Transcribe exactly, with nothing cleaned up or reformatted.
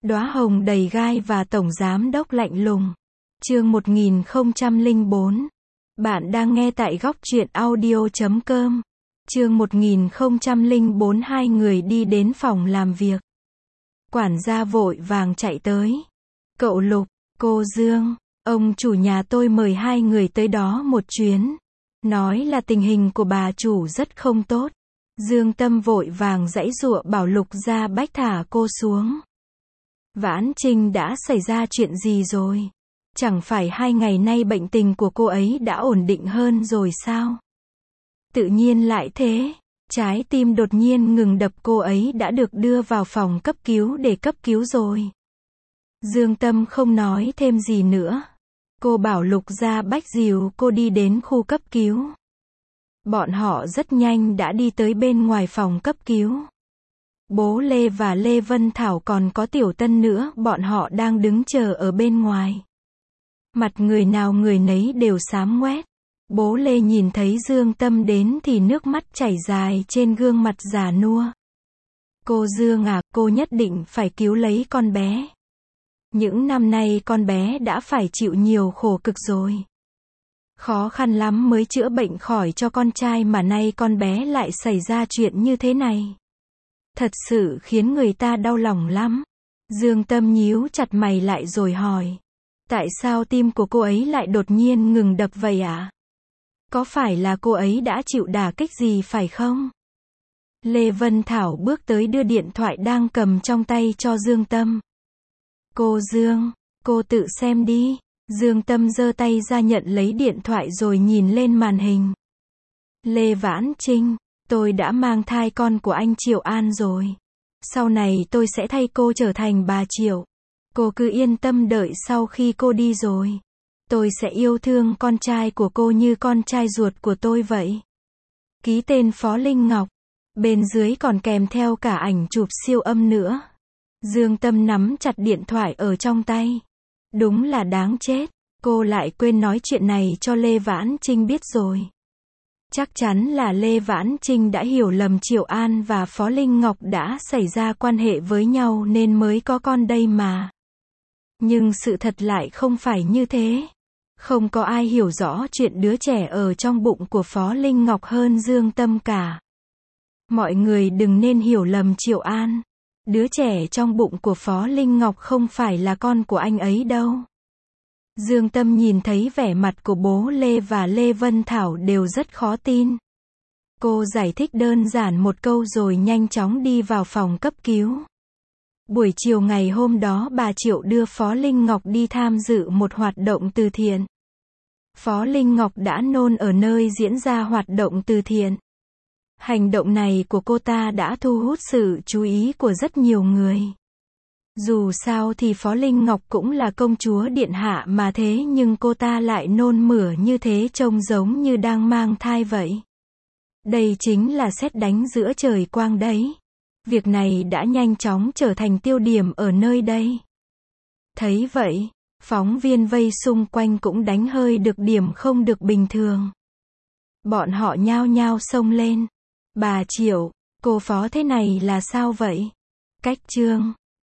Đóa hồng đầy gai và tổng giám đốc lạnh lùng. Chương một nghìn không trăm lẻ bốn. Bạn đang nghe tại góc truyện audio chấm com. Chương một nghìn không trăm lẻ bốn. Hai người đi đến phòng làm việc. Quản gia vội vàng chạy tới. Cậu Lục, cô Dương, ông chủ nhà tôi mời hai người tới đó một chuyến. Nói là tình hình của bà chủ rất không tốt. Dương Tâm vội vàng giãy giụa bảo Lục Gia Bách thả cô xuống. Vãn Trinh đã xảy ra chuyện gì rồi? Chẳng phải hai ngày nay bệnh tình của cô ấy đã ổn định hơn rồi sao? Tự nhiên lại thế. Trái tim đột nhiên ngừng đập, cô ấy đã được đưa vào phòng cấp cứu để cấp cứu rồi. Dương Tâm không nói thêm gì nữa. Cô bảo Lục Gia Bách dìu cô đi đến khu cấp cứu. Bọn họ rất nhanh đã đi tới bên ngoài phòng cấp cứu. Bố Lê và Lê Vân Thảo còn có Tiểu Tân nữa, bọn họ đang đứng chờ ở bên ngoài. Mặt người nào người nấy đều xám ngoét. Bố Lê nhìn thấy Dương Tâm đến thì nước mắt chảy dài trên gương mặt già nua. Cô Dương à, cô nhất định phải cứu lấy con bé. Những năm nay con bé đã phải chịu nhiều khổ cực rồi. Khó khăn lắm mới chữa bệnh khỏi cho con trai mà nay con bé lại xảy ra chuyện như thế này. Thật sự khiến người ta đau lòng lắm. Dương Tâm nhíu chặt mày lại rồi hỏi. Tại sao tim của cô ấy lại đột nhiên ngừng đập vậy ạ? À? Có phải là cô ấy đã chịu đả kích gì phải không? Lê Vân Thảo bước tới đưa điện thoại đang cầm trong tay cho Dương Tâm. Cô Dương, cô tự xem đi. Dương Tâm giơ tay ra nhận lấy điện thoại rồi nhìn lên màn hình. Lê Vãn Trinh, tôi đã mang thai con của anh Triệu An rồi. Sau này tôi sẽ thay cô trở thành bà Triệu. Cô cứ yên tâm đợi sau khi cô đi rồi. Tôi sẽ yêu thương con trai của cô như con trai ruột của tôi vậy. Ký tên Phó Linh Ngọc. Bên dưới còn kèm theo cả ảnh chụp siêu âm nữa. Dương Tâm nắm chặt điện thoại ở trong tay. Đúng là đáng chết. Cô lại quên nói chuyện này cho Lê Vãn Trinh biết rồi. Chắc chắn là Lê Vãn Trinh đã hiểu lầm Triệu An và Phó Linh Ngọc đã xảy ra quan hệ với nhau nên mới có con đây mà. Nhưng sự thật lại không phải như thế. Không có ai hiểu rõ chuyện đứa trẻ ở trong bụng của Phó Linh Ngọc hơn Dương Tâm cả. Mọi người đừng nên hiểu lầm Triệu An. Đứa trẻ trong bụng của Phó Linh Ngọc không phải là con của anh ấy đâu. Dương Tâm nhìn thấy vẻ mặt của bố Lê và Lê Vân Thảo đều rất khó tin. Cô giải thích đơn giản một câu rồi nhanh chóng đi vào phòng cấp cứu. Buổi chiều ngày hôm đó bà Triệu đưa Phó Linh Ngọc đi tham dự một hoạt động từ thiện. Phó Linh Ngọc đã nôn ở nơi diễn ra hoạt động từ thiện. Hành động này của cô ta đã thu hút sự chú ý của rất nhiều người. Dù sao thì Phó Linh Ngọc cũng là công chúa điện hạ mà thế nhưng cô ta lại nôn mửa như thế trông giống như đang mang thai vậy. Đây chính là sét đánh giữa trời quang đấy. Việc này đã nhanh chóng trở thành tiêu điểm ở nơi đây. Thấy vậy, phóng viên vây xung quanh cũng đánh hơi được điểm không được bình thường. Bọn họ nhao nhao xông lên. Bà Triệu, cô Phó thế này là sao vậy? Cách chương